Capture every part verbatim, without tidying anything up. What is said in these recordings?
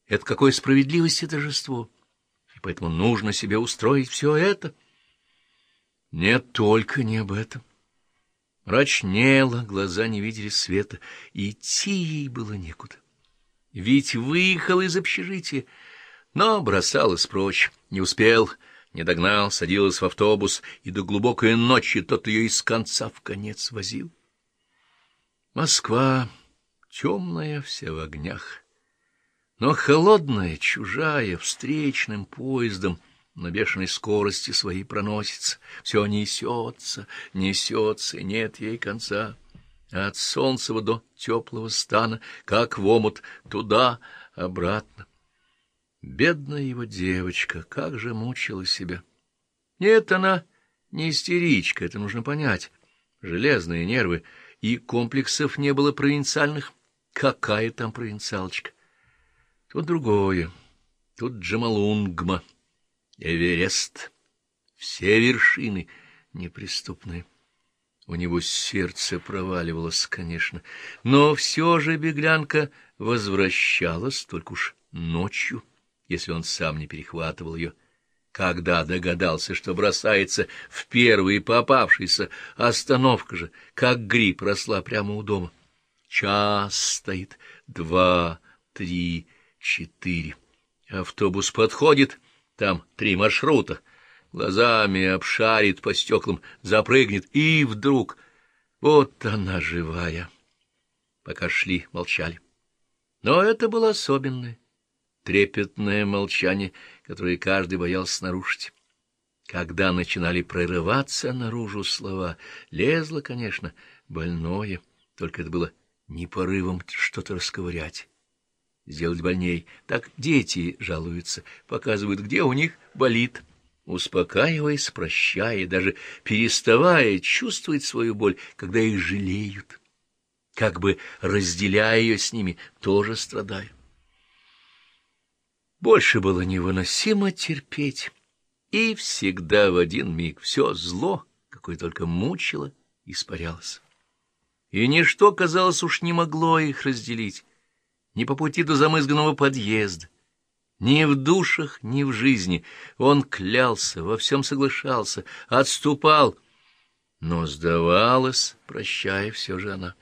Это какой справедливости торжество! И поэтому нужно себе устроить все это. Нет, только не об этом. Мрачнело, глаза не видели света, и идти ей было некуда. Ведь выехал из общежития, но бросалась прочь, не успел, не догнал, садилась в автобус, и до глубокой ночи тот ее из конца в конец возил. Москва темная, вся в огнях, но холодная, чужая, встречным поездом на бешеной скорости своей проносится, все несется, несется, и нет ей конца. От Солнцева до теплого стана, как в омут, туда, обратно. Бедная его девочка, как же мучила себя. Нет, она не истеричка, это нужно понять. Железные нервы, и комплексов не было провинциальных. Какая там провинциалочка? Тут другое. Тут Джомолунгма, Эверест. Все вершины неприступные. У него сердце проваливалось, конечно, но все же беглянка возвращалась, только уж ночью, если он сам не перехватывал ее. Когда догадался, что бросается в первый попавшийся, остановка же, как гриб, росла прямо у дома. Час стоит, два, три, четыре. Автобус подходит, там три маршрута. Глазами обшарит по стеклам, запрыгнет, и вдруг... Вот она живая. Пока шли, молчали. Но это было особенное, трепетное молчание, которое каждый боялся нарушить. Когда начинали прорываться наружу слова, лезло, конечно, больное, только это было не порывом что-то расковырять, сделать больней. Так дети жалуются, показывают, где у них болит. Успокаиваясь, прощая, даже переставая чувствовать свою боль, когда их жалеют, как бы разделяя ее с ними, тоже страдая. Больше было невыносимо терпеть, и всегда в один миг все зло, какое только мучило, испарялось. И ничто, казалось, уж не могло их разделить, ни по пути до замызганного подъезда. Ни в душах, ни в жизни. Он клялся, во всем соглашался, отступал. Но сдавалась, прощая, все же она.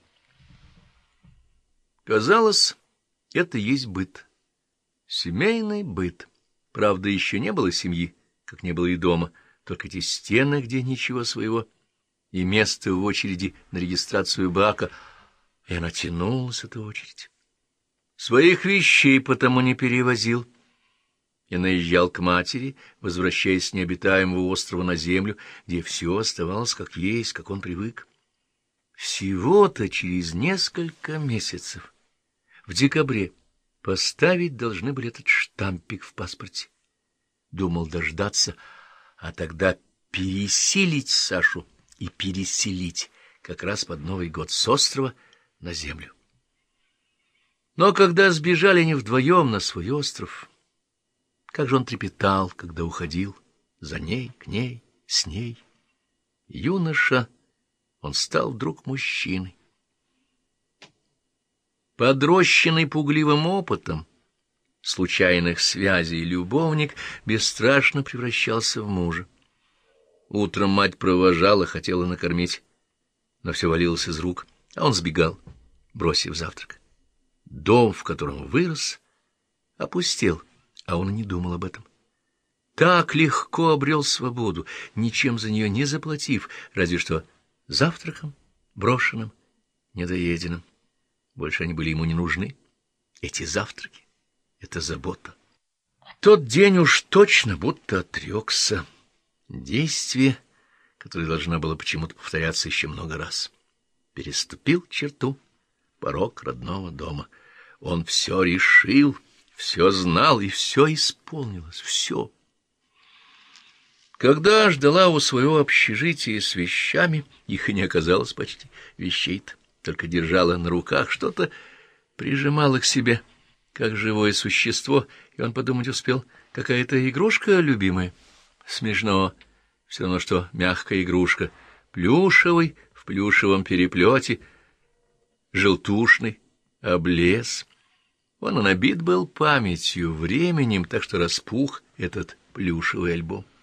Казалось, это есть быт. Семейный быт. Правда, еще не было семьи, как не было и дома. Только эти стены, где ничего своего, и место в очереди на регистрацию брака. И она тянулась, эта очередь. Своих вещей потому не перевозил. И наезжал к матери, возвращаясь с необитаемого острова на землю, где все оставалось как есть, как он привык. Всего-то через несколько месяцев, в декабре, поставить должны были этот штампик в паспорте. Думал дождаться, а тогда переселить Сашу и переселить как раз под Новый год с острова на землю. Но когда сбежали они вдвоем на свой остров... Как же он трепетал, когда уходил за ней, к ней, с ней. Юноша, он стал вдруг мужчиной. Подрощенный пугливым опытом случайных связей любовник бесстрашно превращался в мужа. Утром мать провожала, хотела накормить, но все валилось из рук, а он сбегал, бросив завтрак. Дом, в котором вырос, опустел. А он и не думал об этом. Так легко обрел свободу, ничем за нее не заплатив, разве что завтраком, брошенным, недоеденным. Больше они были ему не нужны. Эти завтраки, эта забота. Тот день уж точно будто отрекся. Действие, которое должно было почему-то повторяться еще много раз. Переступил черту, порог родного дома. Он все решил. Все знал, и все исполнилось, все. Когда ждала у своего общежития с вещами, их и не оказалось почти, вещей-то, только держала на руках, что-то прижимала к себе, как живое существо, и он подумать успел, какая-то игрушка любимая. Смешно, все равно, что мягкая игрушка, плюшевый, в плюшевом переплете, желтушный, облез. Он набит был памятью, временем, так что распух этот плюшевый альбом.